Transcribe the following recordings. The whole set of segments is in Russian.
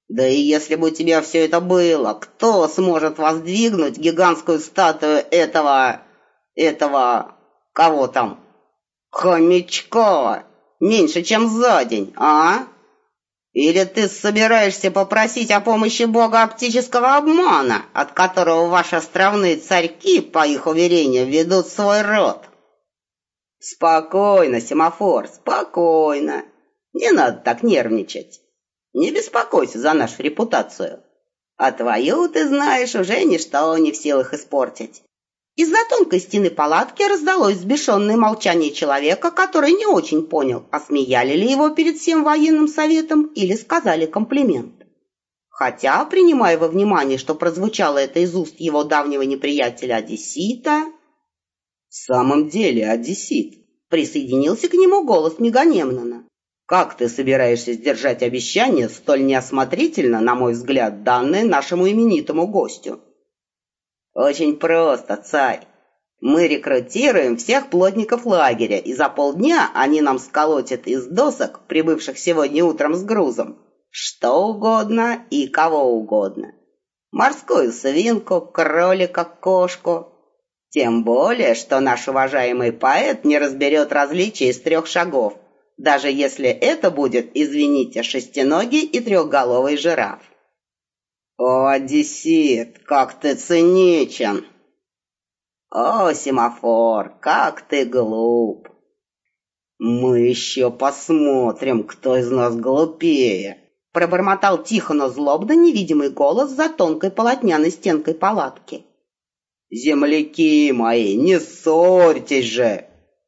Да и если бы у тебя все это было, кто сможет воздвигнуть гигантскую статую этого, кого там, хомячка, меньше, чем за день, а? Или ты собираешься попросить о помощи бога оптического обмана, от которого ваши островные царьки, по их уверениям, ведут свой род? Спокойно, Семафор, спокойно. Не надо так нервничать. Не беспокойся за нашу репутацию. А твою, ты знаешь, уже ничто не в силах испортить. Из-за тонкой стены палатки раздалось взбешенное молчание человека, который не очень понял, осмеяли ли его перед всем военным советом или сказали комплимент. Хотя, принимая во внимание, что прозвучало это из уст его давнего неприятеля Одессита... В самом деле, Одессит, присоединился к нему голос Меганемнона. Как ты собираешься сдержать обещание, столь неосмотрительно, на мой взгляд, данное нашему именитому гостю? Очень просто, царь. Мы рекрутируем всех плотников лагеря, и за полдня они нам сколотят из досок, прибывших сегодня утром с грузом, что угодно и кого угодно. Морскую свинку, кролика, кошку. Тем более, что наш уважаемый поэт не разберет различия из 3 шагов, даже если это будет, извините, шестиногий и трехголовый жираф. О, Одессит, как ты циничен! О, Семафор, как ты глуп! Мы еще посмотрим, кто из нас глупее, пробормотал тихо, но злобно невидимый голос за тонкой полотняной стенкой палатки. Земляки мои, не ссорьтесь же!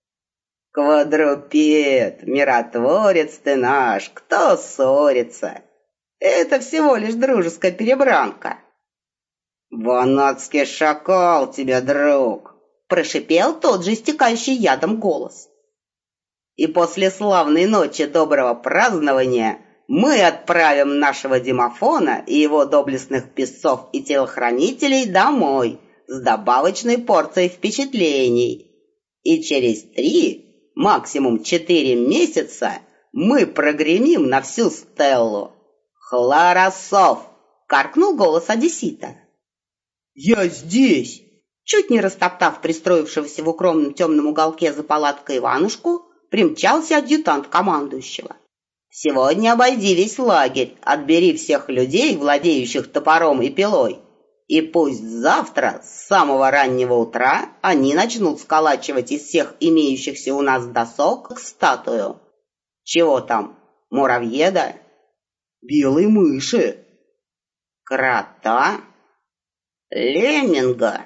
Квадрупед, миротворец ты наш, кто ссорится? Это всего лишь дружеская перебранка. «Ванадский шакал тебя, друг!» — прошипел тот же истекающий ядом голос. «И после славной ночи доброго празднования мы отправим нашего Димофона и его доблестных песцов и телохранителей домой с добавочной порцией впечатлений. И через 3, максимум 4 месяца мы прогремим на всю Стеллу. Хларосов!» — каркнул голос Одессита. «Я здесь!» Чуть не растоптав пристроившегося в укромном темном уголке за палаткой Иванушку, примчался адъютант командующего. «Сегодня обойди весь лагерь, отбери всех людей, владеющих топором и пилой, и пусть завтра с самого раннего утра они начнут сколачивать из всех имеющихся у нас досок статую. Чего там, муравьеда? Белой мыши? Крота? Лемминга?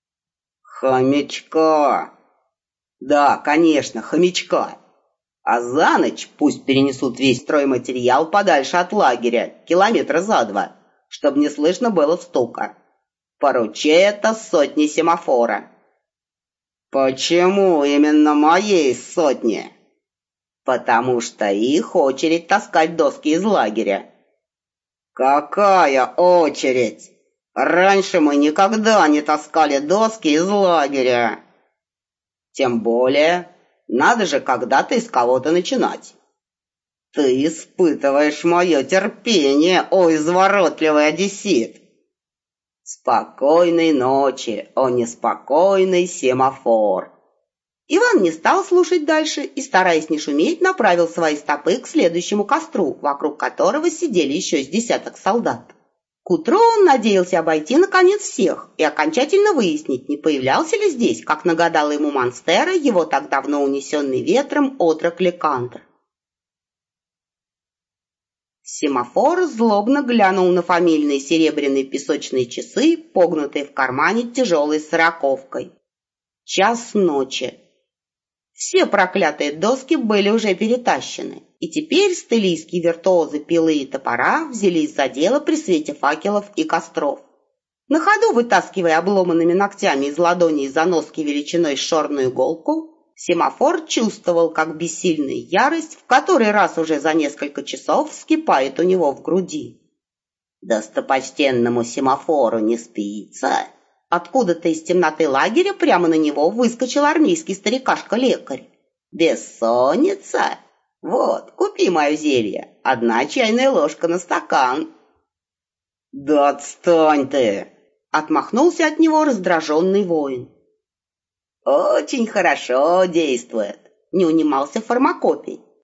Хомячка? Да, конечно, хомячка. А за ночь пусть перенесут весь стройматериал подальше от лагеря, километра за 2, чтобы не слышно было стука. Поручи это сотне Семафора». «Почему именно моей сотне?» «Потому что их очередь таскать доски из лагеря». «Какая очередь? Раньше мы никогда не таскали доски из лагеря». «Тем более, надо же когда-то из кого-то начинать». «Ты испытываешь мое терпение, о изворотливый Одессит!» «Спокойной ночи, о неспокойный Семафор!» Иван не стал слушать дальше и, стараясь не шуметь, направил свои стопы к следующему костру, вокруг которого сидели еще с десяток солдат. К утру он надеялся обойти, наконец, всех и окончательно выяснить, не появлялся ли здесь, как нагадала ему Монстера, его так давно унесенный ветром отрок Лекандр. Семафор злобно глянул на фамильные серебряные песочные часы, погнутые в кармане тяжелой сороковкой. 1:00 ночи. Все проклятые доски были уже перетащены, и теперь стелийские виртуозы пилы и топора взялись за дело при свете факелов и костров. На ходу, вытаскивая обломанными ногтями из ладоней заноски величиной с шорную иголку, Семафор чувствовал, как бессильная ярость в который раз уже за несколько часов вскипает у него в груди. Достопочтенному Семафору не спится. Откуда-то из темноты лагеря прямо на него выскочил армейский старикашка-лекарь. «Бессонница? Вот, купи мое зелье. 1 чайная ложка на стакан». Да отстань ты! Отмахнулся от него раздраженный воин. Очень хорошо действует, не унимался Фармакопий.